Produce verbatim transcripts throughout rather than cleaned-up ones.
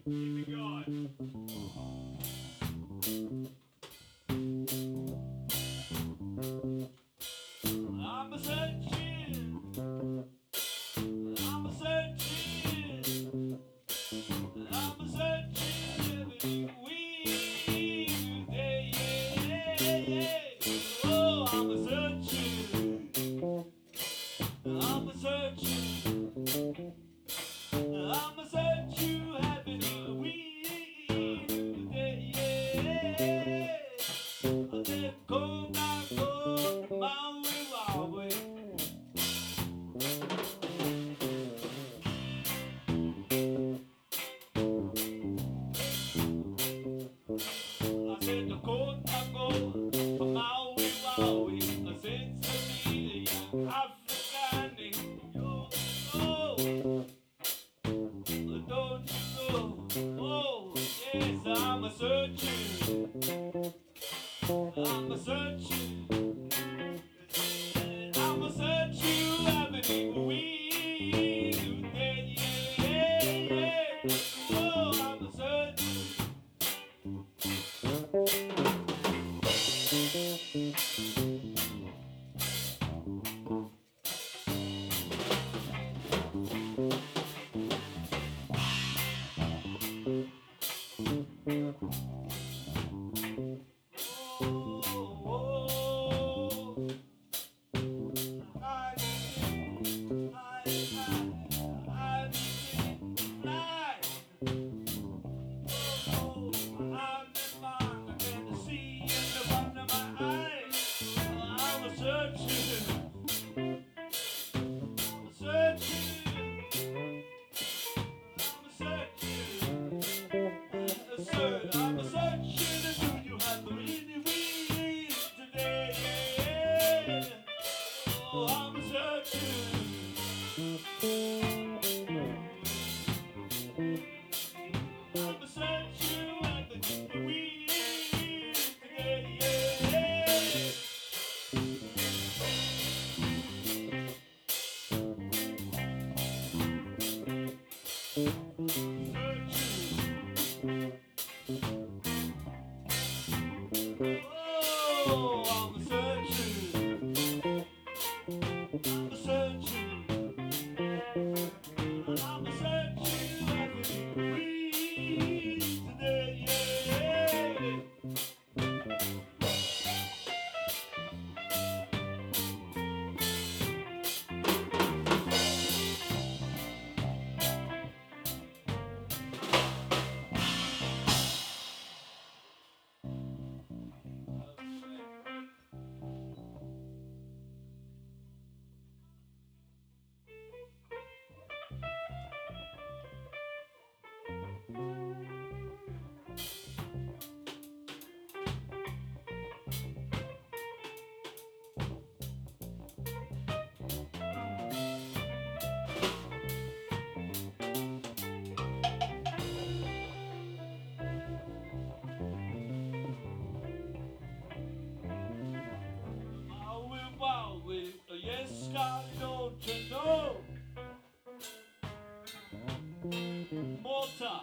Keep it going. I'm a searching. I'm a searching. I'm a searching every week. Yeah, yeah, yeah, yeah. Oh, I'm a searching. I'm a searching. I'm a search you having a week. Yeah, yeah. I said, go back, go my way, my way. I said, the court I go from my way, my way. I said, to me, the African, yo, oh, don't you know? Oh, yes, I'm a searching. I'm a searching. I'm a searching avenue. We, yeah, yeah, yeah. Oh, I'm a searching. I'm a searching, do you have any weed today? Oh, I'm a searching. I'm a searching at the weed today. Oh, I'm a searching. I'm a searching. I'm a searching at the weed today. I will bow with a yes, God, don't you know? Malta.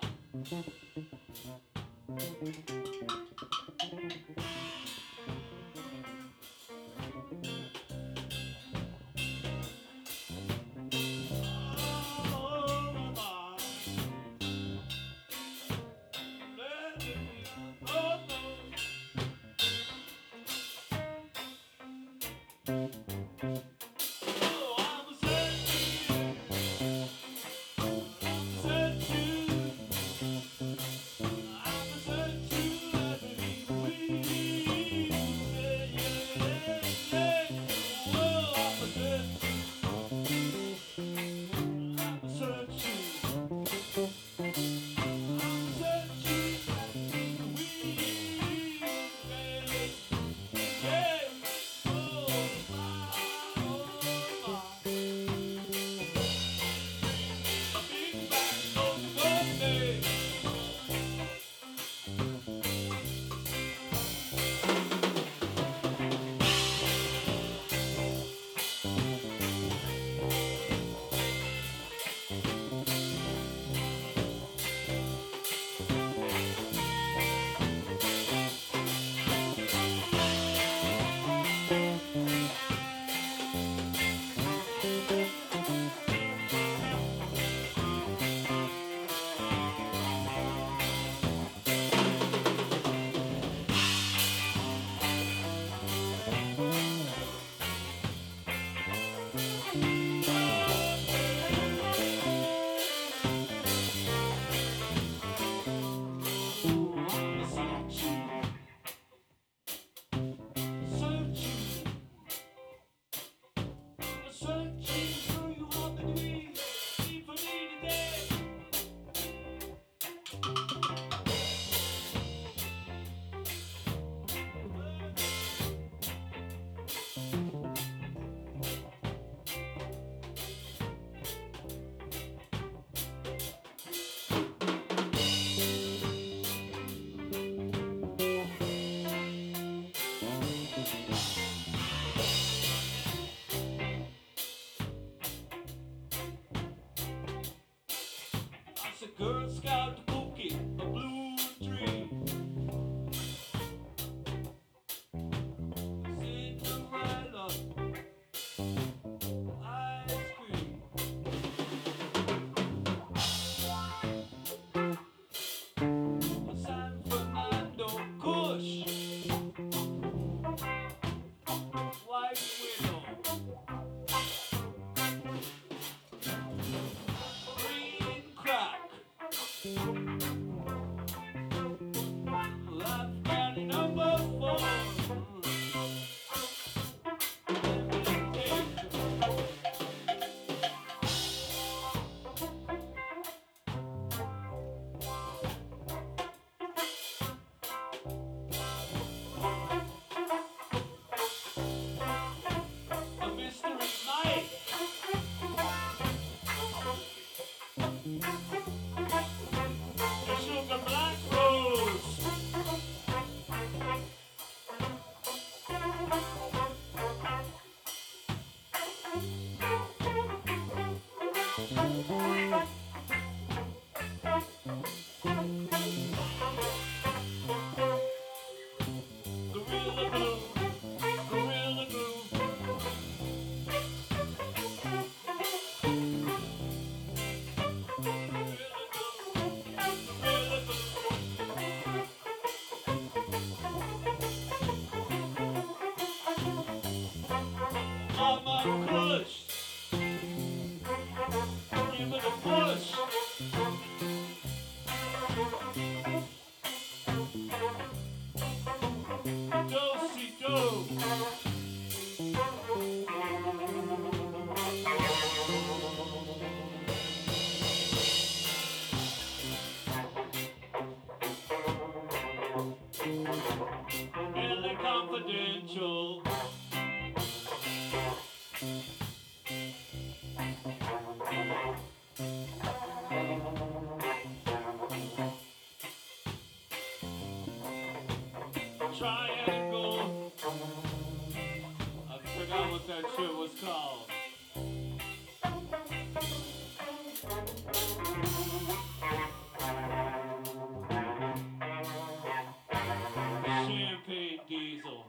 Oh, my. Oh, oh, I'm a searching. I'm a searching. I'm a searching every week. Yeah, yeah, yeah. Oh, I'm a searching. I'm a searching. I'm searching every week. Yeah, yeah. Oh, my, oh, my. Big back on the Monday. Girl Scout cookie, a blue tree. Cinderella, ice cream. San Fernando, Kush, White Widow. Green crack. Love County number four. A mystery night. The sugar black rose. Gorilla glue, gorilla glue. Mama Kush, give it a push. Do-si-do. Really confidential. Triangle. I forgot what that shit was called. Champagne Diesel.